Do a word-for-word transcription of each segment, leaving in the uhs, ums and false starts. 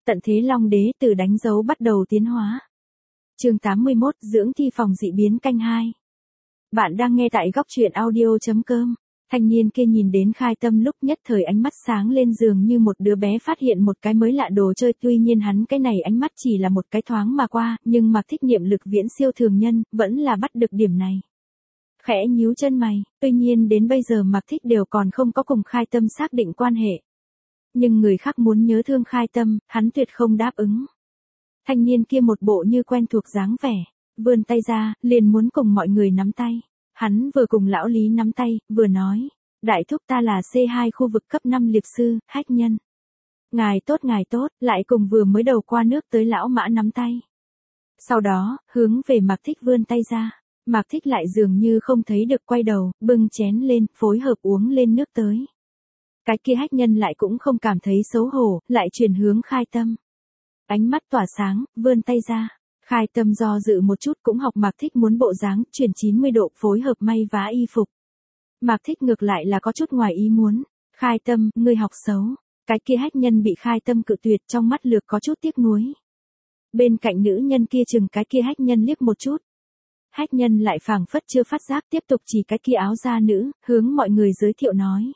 Tận thế Long Đế từ đánh dấu bắt đầu tiến hóa. Chương tám mươi mốt, dưỡng thi phòng dị biến canh hai. Bạn đang nghe tại góc truyện audio chấm com. Thanh niên kia nhìn đến Khai Tâm lúc nhất thời ánh mắt sáng lên dường như một đứa bé phát hiện một cái mới lạ đồ chơi, tuy nhiên hắn cái này ánh mắt chỉ là một cái thoáng mà qua, nhưng Mạc Thích niệm lực viễn siêu thường nhân, vẫn là bắt được điểm này. Khẽ nhíu chân mày, tuy nhiên đến bây giờ Mạc Thích đều còn không có cùng Khai Tâm xác định quan hệ. Nhưng người khác muốn nhớ thương Khai Tâm, hắn tuyệt không đáp ứng. Thanh niên kia một bộ như quen thuộc dáng vẻ, vươn tay ra, liền muốn cùng mọi người nắm tay. Hắn vừa cùng lão Lý nắm tay, vừa nói, đại thúc ta là xê hai khu vực cấp năm liệp sư, Hách Nhân. Ngài tốt ngài tốt, lại cùng vừa mới đầu qua nước tới lão Mã nắm tay. Sau đó, hướng về Mạc Thích vươn tay ra, Mạc Thích lại dường như không thấy được quay đầu, bưng chén lên, phối hợp uống lên nước tới. Cái kia Hách Nhân lại cũng không cảm thấy xấu hổ, lại chuyển hướng Khai Tâm. Ánh mắt tỏa sáng, vươn tay ra. Khai Tâm do dự một chút cũng học Mạc Thích muốn bộ dáng, chuyển chín mươi độ phối hợp may vá y phục. Mạc Thích ngược lại là có chút ngoài ý muốn. Khai Tâm, ngươi học xấu. Cái kia Hách Nhân bị Khai Tâm cự tuyệt, trong mắt lược có chút tiếc nuối. Bên cạnh nữ nhân kia chừng cái kia Hách Nhân liếc một chút. Hách Nhân lại phảng phất chưa phát giác, tiếp tục chỉ cái kia áo da nữ, hướng mọi người giới thiệu nói.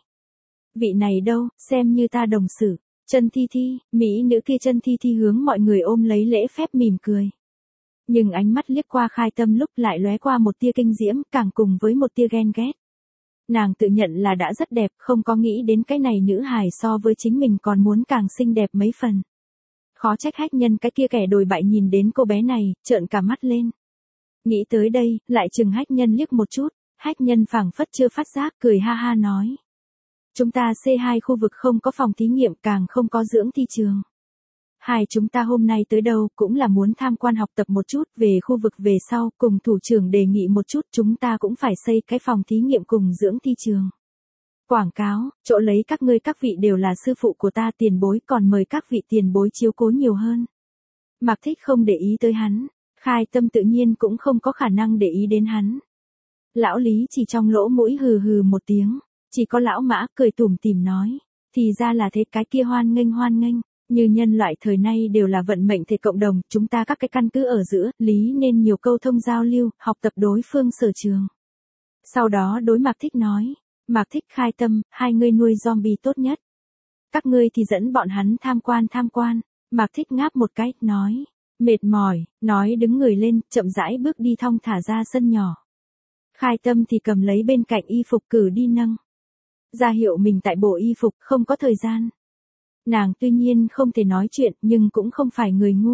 Vị này đâu, xem như ta đồng sự. Chân Thi Thi, mỹ nữ kia Chân Thi Thi hướng mọi người ôm lấy lễ phép mỉm cười. Nhưng ánh mắt liếc qua Khai Tâm lúc lại lóe qua một tia kinh diễm, càng cùng với một tia ghen ghét. Nàng tự nhận là đã rất đẹp, không có nghĩ đến cái này nữ hài so với chính mình còn muốn càng xinh đẹp mấy phần. Khó trách Hách Nhân cái kia kẻ đồi bại nhìn đến cô bé này, trợn cả mắt lên. Nghĩ tới đây, lại chừng Hách Nhân liếc một chút, Hách Nhân phảng phất chưa phát giác, cười ha ha nói. Chúng ta xê hai khu vực không có phòng thí nghiệm, càng không có dưỡng thi trường. Hai chúng ta hôm nay tới đâu cũng là muốn tham quan học tập một chút về khu vực về sau, cùng thủ trưởng đề nghị một chút, chúng ta cũng phải xây cái phòng thí nghiệm cùng dưỡng thi trường. Quảng cáo, chỗ lấy các ngươi các vị đều là sư phụ của ta tiền bối, còn mời các vị tiền bối chiếu cố nhiều hơn. Mạc Thích không để ý tới hắn, Khai Tâm tự nhiên cũng không có khả năng để ý đến hắn. Lão Lý chỉ trong lỗ mũi hừ hừ một tiếng, chỉ có lão Mã cười tủm tỉm nói, thì ra là thế, cái kia hoan nghênh hoan nghênh. Như nhân loại thời nay đều là vận mệnh thể cộng đồng, chúng ta các cái căn cứ ở giữa, lý nên nhiều câu thông giao lưu, học tập đối phương sở trường. Sau đó đối Mạc Thích nói, Mạc Thích Khai Tâm, hai ngươi nuôi zombie tốt nhất. Các ngươi thì dẫn bọn hắn tham quan tham quan. Mạc Thích ngáp một cái, nói, mệt mỏi, nói đứng người lên, chậm rãi bước đi thong thả ra sân nhỏ. Khai Tâm thì cầm lấy bên cạnh y phục cử đi nâng. Ra hiệu mình tại bộ y phục, không có thời gian. Nàng tuy nhiên không thể nói chuyện, nhưng cũng không phải người ngu.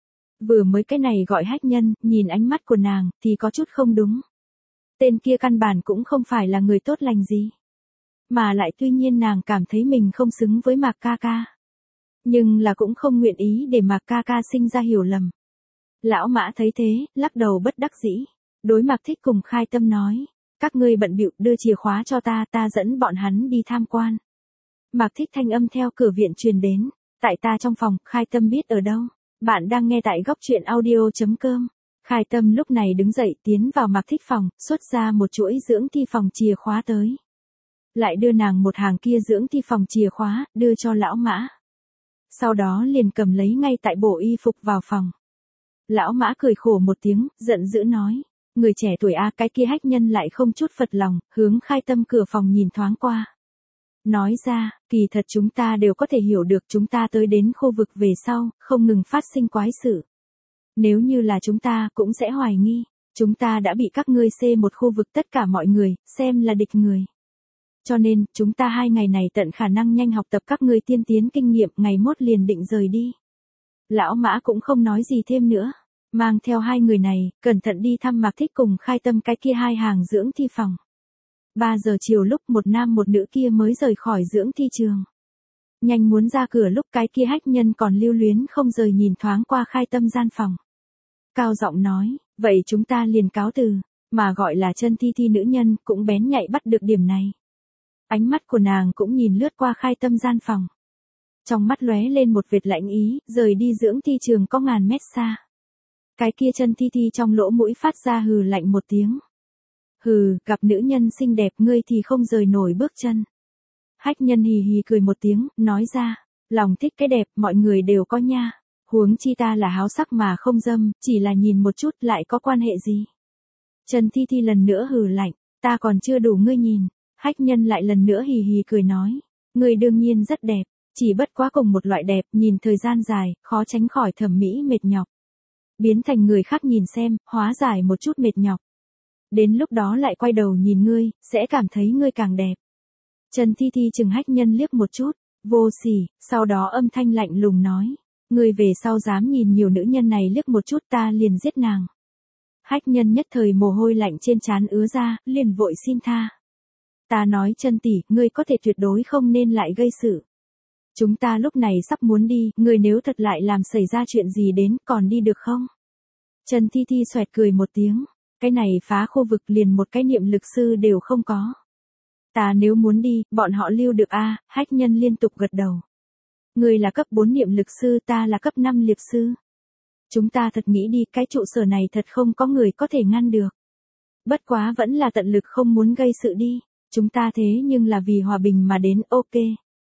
Vừa mới cái này gọi Hách Nhân, nhìn ánh mắt của nàng, thì có chút không đúng. Tên kia căn bản cũng không phải là người tốt lành gì. Mà lại tuy nhiên nàng cảm thấy mình không xứng với Mạc ca ca. Nhưng là cũng không nguyện ý để Mạc ca ca sinh ra hiểu lầm. Lão Mã thấy thế, lắc đầu bất đắc dĩ. Đối Mạc Thích cùng Khai Tâm nói, các ngươi bận bịu đưa chìa khóa cho ta, ta dẫn bọn hắn đi tham quan. Mạc Thích thanh âm theo cửa viện truyền đến, tại ta trong phòng, Khai Tâm biết ở đâu. Bạn đang nghe tại góc truyện audio chấm com. Khai Tâm lúc này đứng dậy tiến vào Mạc Thích phòng, xuất ra một chuỗi dưỡng thi phòng chìa khóa tới. Lại đưa nàng một hàng kia dưỡng thi phòng chìa khóa, đưa cho lão Mã. Sau đó liền cầm lấy ngay tại bộ y phục vào phòng. Lão Mã cười khổ một tiếng, giận dữ nói, người trẻ tuổi a, cái kia Hách Nhân lại không chút phật lòng, hướng Khai Tâm cửa phòng nhìn thoáng qua. Nói ra, kỳ thật chúng ta đều có thể hiểu được, chúng ta tới đến khu vực về sau, không ngừng phát sinh quái sự. Nếu như là chúng ta, cũng sẽ hoài nghi, chúng ta đã bị các ngươi xê một khu vực tất cả mọi người, xem là địch người. Cho nên, chúng ta hai ngày này tận khả năng nhanh học tập các ngươi tiên tiến kinh nghiệm, ngày mốt liền định rời đi. Lão Mã cũng không nói gì thêm nữa, mang theo hai người này, cẩn thận đi thăm Mạc Thích cùng Khai Tâm cái kia hai hàng dưỡng thi phòng. ba giờ chiều lúc một nam một nữ kia mới rời khỏi dưỡng thi trường. Nhanh muốn ra cửa lúc cái kia Hách Nhân còn lưu luyến không rời nhìn thoáng qua Khai Tâm gian phòng. Cao giọng nói, vậy chúng ta liền cáo từ, mà gọi là Chân Thi Thi nữ nhân cũng bén nhạy bắt được điểm này. Ánh mắt của nàng cũng nhìn lướt qua Khai Tâm gian phòng. Trong mắt lóe lên một vệt lạnh ý, rời đi dưỡng thi trường có ngàn mét xa. Cái kia Chân Thi Thi trong lỗ mũi phát ra hừ lạnh một tiếng. Hừ, gặp nữ nhân xinh đẹp ngươi thì không rời nổi bước chân. Hách Nhân hì hì cười một tiếng, nói ra, lòng thích cái đẹp, mọi người đều có nha. Huống chi ta là háo sắc mà không dâm, chỉ là nhìn một chút lại có quan hệ gì. Trần Thi Thi lần nữa hừ lạnh, ta còn chưa đủ ngươi nhìn. Hách Nhân lại lần nữa hì hì cười nói, ngươi đương nhiên rất đẹp, chỉ bất quá cùng một loại đẹp, nhìn thời gian dài, khó tránh khỏi thẩm mỹ mệt nhọc. Biến thành người khác nhìn xem, hóa giải một chút mệt nhọc. Đến lúc đó lại quay đầu nhìn ngươi, sẽ cảm thấy ngươi càng đẹp. Trần Thi Thi chừng Hách Nhân liếc một chút, vô sỉ, sau đó âm thanh lạnh lùng nói, ngươi về sau dám nhìn nhiều nữ nhân này liếc một chút ta liền giết nàng. Hách Nhân nhất thời mồ hôi lạnh trên trán ứa ra, liền vội xin tha. Ta nói Trần tỷ, ngươi có thể tuyệt đối không nên lại gây sự. Chúng ta lúc này sắp muốn đi, ngươi nếu thật lại làm xảy ra chuyện gì đến, còn đi được không? Trần Thi Thi xoẹt cười một tiếng, cái này phá khu vực liền một cái niệm lực sư đều không có. Ta nếu muốn đi, bọn họ lưu được a à, Hách Nhân liên tục gật đầu. Ngươi là cấp bốn niệm lực sư, ta là cấp năm liệp sư. Chúng ta thật nghĩ đi, cái trụ sở này thật không có người có thể ngăn được. Bất quá vẫn là tận lực không muốn gây sự đi, chúng ta thế nhưng là vì hòa bình mà đến, ok.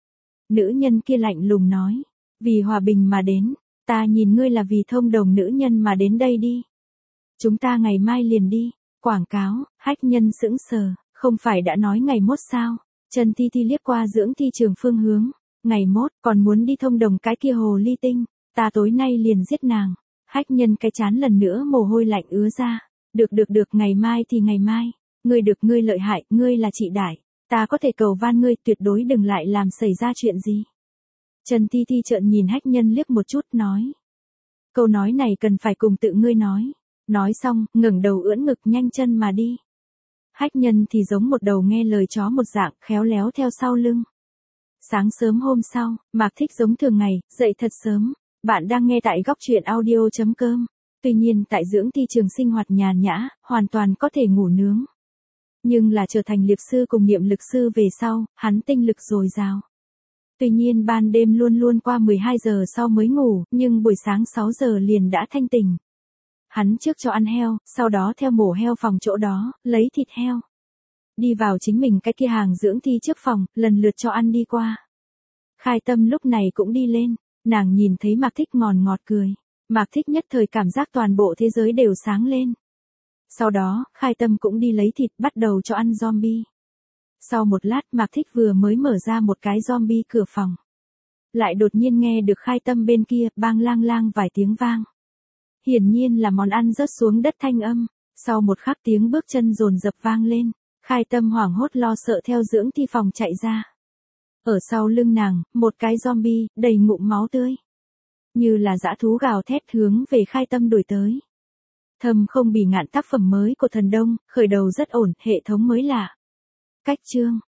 Nữ nhân kia lạnh lùng nói, vì hòa bình mà đến, ta nhìn ngươi là vì thông đồng nữ nhân mà đến đây đi. Chúng ta ngày mai liền đi, quảng cáo, Hách Nhân sững sờ, không phải đã nói ngày mốt sao? Trần Thi Thi liếc qua dưỡng thi trường phương hướng, ngày mốt còn muốn đi thông đồng cái kia hồ ly tinh, ta tối nay liền giết nàng. Hách Nhân cái chán lần nữa mồ hôi lạnh ứa ra, được được được ngày mai thì ngày mai, ngươi được ngươi lợi hại, ngươi là chị đại, ta có thể cầu van ngươi tuyệt đối đừng lại làm xảy ra chuyện gì. Trần Thi Thi trợn nhìn Hách Nhân liếc một chút nói. Câu nói này cần phải cùng tự ngươi nói. Nói xong, ngẩng đầu ưỡn ngực nhanh chân mà đi. Hách Nhân thì giống một đầu nghe lời chó một dạng, khéo léo theo sau lưng. Sáng sớm hôm sau, Mạc Thích giống thường ngày, dậy thật sớm. Bạn đang nghe tại góc truyện audio chấm com. Tuy nhiên tại dưỡng thi trường sinh hoạt nhàn nhã, hoàn toàn có thể ngủ nướng. Nhưng là trở thành liệp sư cùng niệm lực sư về sau, hắn tinh lực dồi dào. Tuy nhiên ban đêm luôn luôn qua mười hai giờ sau mới ngủ, nhưng buổi sáng sáu giờ liền đã thanh tỉnh. Hắn trước cho ăn heo, sau đó theo mổ heo phòng chỗ đó, lấy thịt heo. Đi vào chính mình cái kia hàng dưỡng thi trước phòng, lần lượt cho ăn đi qua. Khai Tâm lúc này cũng đi lên, nàng nhìn thấy Mạc Thích ngòn ngọt cười. Mạc Thích nhất thời cảm giác toàn bộ thế giới đều sáng lên. Sau đó, Khai Tâm cũng đi lấy thịt bắt đầu cho ăn zombie. Sau một lát Mạc Thích vừa mới mở ra một cái zombie cửa phòng. Lại đột nhiên nghe được Khai Tâm bên kia bang lang lang vài tiếng vang. Hiển nhiên là món ăn rớt xuống đất thanh âm, sau một khắc tiếng bước chân dồn dập vang lên, Khai Tâm hoảng hốt lo sợ theo dưỡng thi phòng chạy ra. Ở sau lưng nàng, một cái zombie, đầy ngụm máu tươi. Như là dã thú gào thét hướng về Khai Tâm đuổi tới. Thầm không bỉ ngạn tác phẩm mới của Thần Đông, khởi đầu rất ổn, hệ thống mới lạ. Cách chương,